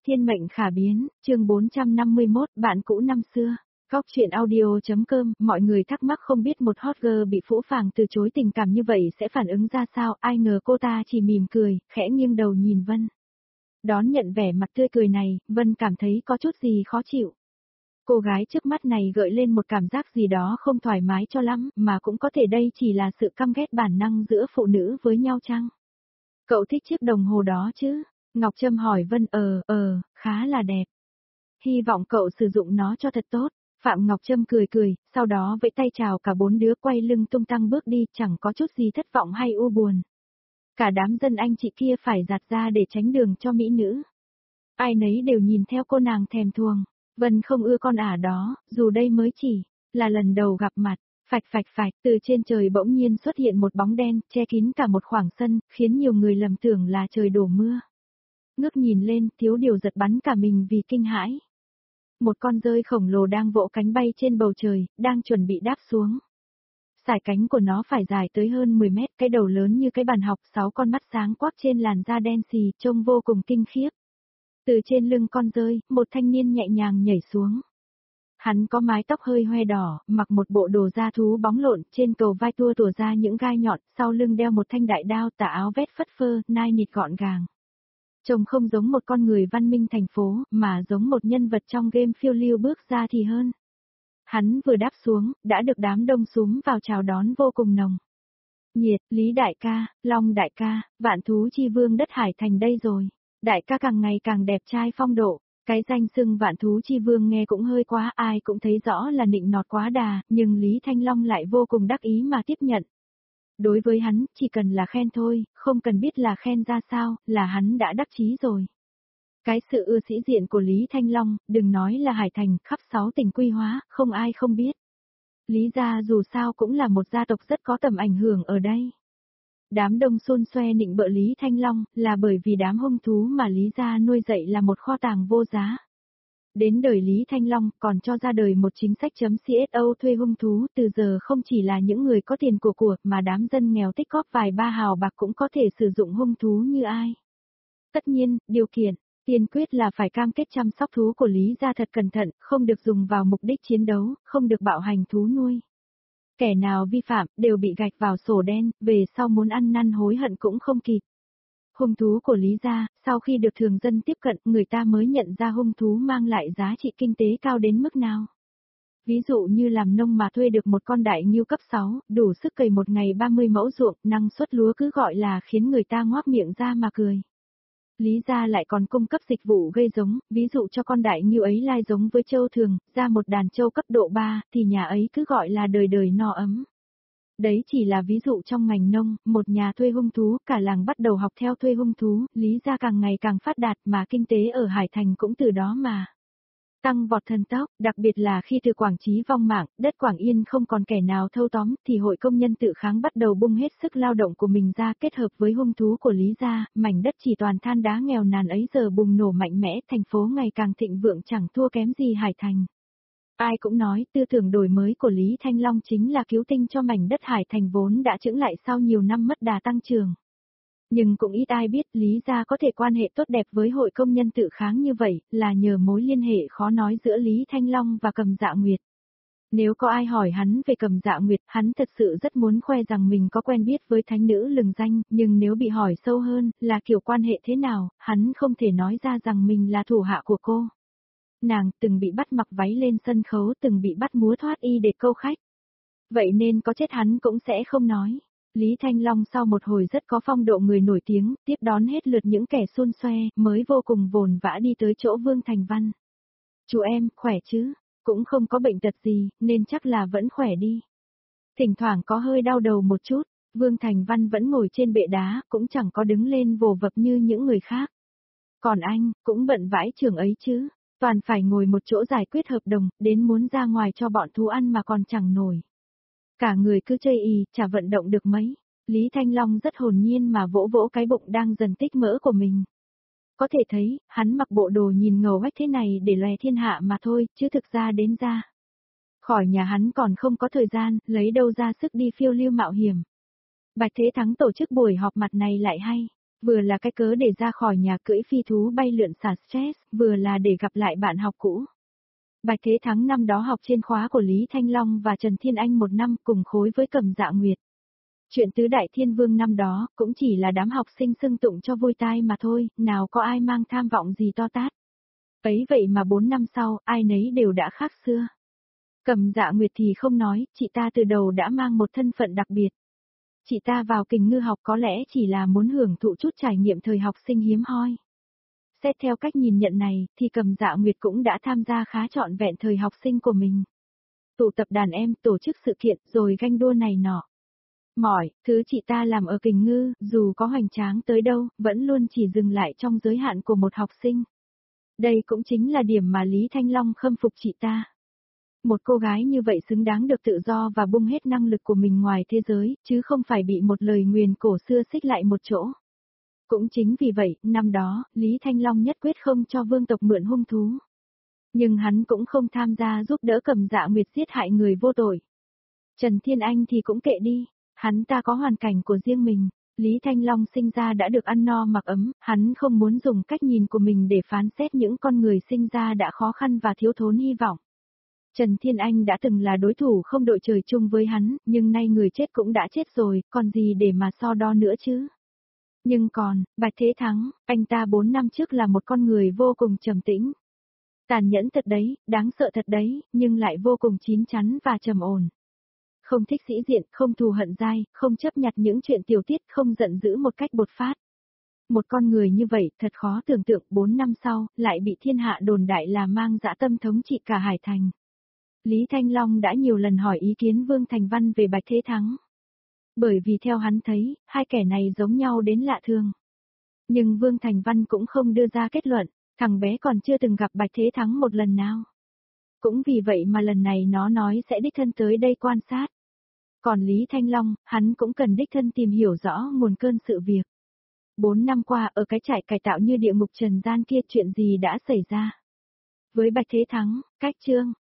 Thiên mệnh khả biến, chương 451, bạn cũ năm xưa. Góc chuyện audio.com, mọi người thắc mắc không biết một hot girl bị phũ phàng từ chối tình cảm như vậy sẽ phản ứng ra sao, ai ngờ cô ta chỉ mỉm cười, khẽ nghiêng đầu nhìn Vân. Đón nhận vẻ mặt tươi cười này, Vân cảm thấy có chút gì khó chịu. Cô gái trước mắt này gợi lên một cảm giác gì đó không thoải mái cho lắm, mà cũng có thể đây chỉ là sự căm ghét bản năng giữa phụ nữ với nhau chăng? Cậu thích chiếc đồng hồ đó chứ? Ngọc Trâm hỏi Vân. Khá là đẹp. Hy vọng cậu sử dụng nó cho thật tốt. Phạm Ngọc Trâm cười cười, sau đó vẫy tay chào cả bốn đứa quay lưng tung tăng bước đi, chẳng có chút gì thất vọng hay u buồn. Cả đám dân anh chị kia phải giạt ra để tránh đường cho mỹ nữ. Ai nấy đều nhìn theo cô nàng thèm thuồng. Vân không ưa con ả đó, dù đây mới chỉ là lần đầu gặp mặt. Phạch phạch phạch, từ trên trời bỗng nhiên xuất hiện một bóng đen, che kín cả một khoảng sân, khiến nhiều người lầm tưởng là trời đổ mưa. Ngước nhìn lên, thiếu điều giật bắn cả mình vì kinh hãi. Một con dơi khổng lồ đang vỗ cánh bay trên bầu trời, đang chuẩn bị đáp xuống. Sải cánh của nó phải dài tới hơn 10 mét, cái đầu lớn như cái bàn học, 6 con mắt sáng quắc trên làn da đen xì, trông vô cùng kinh khiếp. Từ trên lưng con dơi, một thanh niên nhẹ nhàng nhảy xuống. Hắn có mái tóc hơi hoe đỏ, mặc một bộ đồ da thú bóng lộn, trên cầu vai tua tủa ra những gai nhọn, sau lưng đeo một thanh đại đao, tà áo vét phất phơ, nai nịt gọn gàng. Trông không giống một con người văn minh thành phố, mà giống một nhân vật trong game phiêu lưu bước ra thì hơn. Hắn vừa đáp xuống, đã được đám đông súm vào chào đón vô cùng nồng nhiệt. Lý đại ca, Long đại ca, vạn thú chi vương đất Hải Thành đây rồi. Đại ca càng ngày càng đẹp trai phong độ. Cái danh xưng vạn thú chi vương nghe cũng hơi quá, ai cũng thấy rõ là nịnh nọt quá đà, nhưng Lý Thanh Long lại vô cùng đắc ý mà tiếp nhận. Đối với hắn, chỉ cần là khen thôi, không cần biết là khen ra sao, là hắn đã đắc chí rồi. Cái sự ưa sĩ diện của Lý Thanh Long, đừng nói là Hải Thành, khắp 6 tỉnh Quy Hóa, không ai không biết. Lý gia dù sao cũng là một gia tộc rất có tầm ảnh hưởng ở đây. Đám đông xôn xoe nịnh bợ Lý Thanh Long, là bởi vì đám hung thú mà Lý gia nuôi dạy là một kho tàng vô giá. Đến đời Lý Thanh Long, còn cho ra đời một chính sách CSO thuê hung thú, từ giờ không chỉ là những người có tiền của, mà đám dân nghèo tích góp vài ba hào bạc cũng có thể sử dụng hung thú như ai. Tất nhiên, điều kiện, tiên quyết là phải cam kết chăm sóc thú của Lý gia thật cẩn thận, không được dùng vào mục đích chiến đấu, không được bạo hành thú nuôi. Kẻ nào vi phạm, đều bị gạch vào sổ đen, về sau muốn ăn năn hối hận cũng không kịp. Hung thú của Lý gia, sau khi được thường dân tiếp cận, người ta mới nhận ra hung thú mang lại giá trị kinh tế cao đến mức nào. Ví dụ như làm nông mà thuê được một con đại ngưu cấp 6, đủ sức cày một ngày 30 mẫu ruộng, năng suất lúa cứ gọi là khiến người ta ngoác miệng ra mà cười. Lý gia lại còn cung cấp dịch vụ gây giống, ví dụ cho con đại ngưu ấy lai giống với trâu thường, ra một đàn trâu cấp độ 3, thì nhà ấy cứ gọi là đời đời no ấm. Đấy chỉ là ví dụ trong ngành nông, một nhà thuê hung thú, cả làng bắt đầu học theo thuê hung thú, Lý gia càng ngày càng phát đạt mà kinh tế ở Hải Thành cũng từ đó mà tăng vọt thần tốc, đặc biệt là khi từ Quảng Chí vong mạng, đất Quảng Yên không còn kẻ nào thâu tóm, thì hội công nhân tự kháng bắt đầu bung hết sức lao động của mình ra, kết hợp với hung thú của Lý gia, mảnh đất chỉ toàn than đá nghèo nàn ấy giờ bùng nổ mạnh mẽ, thành phố ngày càng thịnh vượng chẳng thua kém gì Hải Thành. Ai cũng nói tư tưởng đổi mới của Lý Thanh Long chính là cứu tinh cho mảnh đất Hải Thành vốn đã chững lại sau nhiều năm mất đà tăng trưởng. Nhưng cũng ít ai biết Lý gia có thể quan hệ tốt đẹp với hội công nhân tự kháng như vậy, là nhờ mối liên hệ khó nói giữa Lý Thanh Long và Cầm Dạ Nguyệt. Nếu có ai hỏi hắn về Cầm Dạ Nguyệt, hắn thật sự rất muốn khoe rằng mình có quen biết với thánh nữ lừng danh, nhưng nếu bị hỏi sâu hơn, là kiểu quan hệ thế nào, hắn không thể nói ra rằng mình là thủ hạ của cô. Nàng từng bị bắt mặc váy lên sân khấu, từng bị bắt múa thoát y để câu khách. Vậy nên có chết hắn cũng sẽ không nói. Lý Thanh Long sau một hồi rất có phong độ người nổi tiếng, tiếp đón hết lượt những kẻ xôn xoe, mới vô cùng vồn vã đi tới chỗ Vương Thành Văn. Chú em, khỏe chứ? Cũng không có bệnh tật gì, nên chắc là vẫn khỏe đi. Thỉnh thoảng có hơi đau đầu một chút, Vương Thành Văn vẫn ngồi trên bệ đá, cũng chẳng có đứng lên vồ vập như những người khác. Còn anh, cũng bận vãi trường ấy chứ? Toàn phải ngồi một chỗ giải quyết hợp đồng, đến muốn ra ngoài cho bọn thú ăn mà còn chẳng nổi. Cả người cứ chây ì, chả vận động được mấy. Lý Thanh Long rất hồn nhiên mà vỗ vỗ cái bụng đang dần tích mỡ của mình. Có thể thấy, hắn mặc bộ đồ nhìn ngầu hách thế này để lòe thiên hạ mà thôi, chứ thực ra đến ra khỏi nhà hắn còn không có thời gian, lấy đâu ra sức đi phiêu lưu mạo hiểm. Bạch Thế Thắng tổ chức buổi họp mặt này lại hay. Vừa là cái cớ để ra khỏi nhà cưỡi phi thú bay lượn xả stress, vừa là để gặp lại bạn học cũ. Bạch Thế Thắng năm đó học trên khóa của Lý Thanh Long và Trần Thiên Anh một năm cùng khối với Cẩm Dạ Nguyệt. Chuyện tứ đại thiên vương năm đó cũng chỉ là đám học sinh xưng tụng cho vui tai mà thôi, nào có ai mang tham vọng gì to tát. Ấy vậy mà 4 năm sau, ai nấy đều đã khác xưa. Cẩm Dạ Nguyệt thì không nói, chị ta từ đầu đã mang một thân phận đặc biệt. Chị ta vào Kình Ngư học có lẽ chỉ là muốn hưởng thụ chút trải nghiệm thời học sinh hiếm hoi. Xét theo cách nhìn nhận này, thì Cẩm Dạ Nguyệt cũng đã tham gia khá trọn vẹn thời học sinh của mình. Tụ tập đàn em, tổ chức sự kiện, rồi ganh đua này nọ. Mọi thứ chị ta làm ở Kình Ngư, dù có hoành tráng tới đâu, vẫn luôn chỉ dừng lại trong giới hạn của một học sinh. Đây cũng chính là điểm mà Lý Thanh Long khâm phục chị ta. Một cô gái như vậy xứng đáng được tự do và bung hết năng lực của mình ngoài thế giới, chứ không phải bị một lời nguyền cổ xưa xích lại một chỗ. Cũng chính vì vậy, năm đó, Lý Thanh Long nhất quyết không cho vương tộc mượn hung thú. Nhưng hắn cũng không tham gia giúp đỡ Cẩm Dạ Nguyệt giết hại người vô tội. Trần Thiên Anh thì cũng kệ đi, hắn ta có hoàn cảnh của riêng mình. Lý Thanh Long sinh ra đã được ăn no mặc ấm, hắn không muốn dùng cách nhìn của mình để phán xét những con người sinh ra đã khó khăn và thiếu thốn hy vọng. Trần Thiên Anh đã từng là đối thủ không đội trời chung với hắn, nhưng nay người chết cũng đã chết rồi, còn gì để mà so đo nữa chứ. Nhưng còn, Bạch Thế Thắng, anh ta 4 năm trước là một con người vô cùng trầm tĩnh. Tàn nhẫn thật đấy, đáng sợ thật đấy, nhưng lại vô cùng chín chắn và trầm ổn. Không thích sĩ diện, không thù hận dai, không chấp nhặt những chuyện tiểu tiết, không giận dữ một cách bột phát. Một con người như vậy, thật khó tưởng tượng 4 năm sau, lại bị thiên hạ đồn đại là mang dã tâm thống trị cả Hải Thành. Lý Thanh Long đã nhiều lần hỏi ý kiến Vương Thành Văn về Bạch Thế Thắng. Bởi vì theo hắn thấy, hai kẻ này giống nhau đến lạ thường. Nhưng Vương Thành Văn cũng không đưa ra kết luận, thằng bé còn chưa từng gặp Bạch Thế Thắng một lần nào. Cũng vì vậy mà lần này nó nói sẽ đích thân tới đây quan sát. Còn Lý Thanh Long, hắn cũng cần đích thân tìm hiểu rõ nguồn cơn sự việc. 4 năm qua ở cái trại cải tạo như địa ngục trần gian kia chuyện gì đã xảy ra. Với Bạch Thế Thắng, cách chương.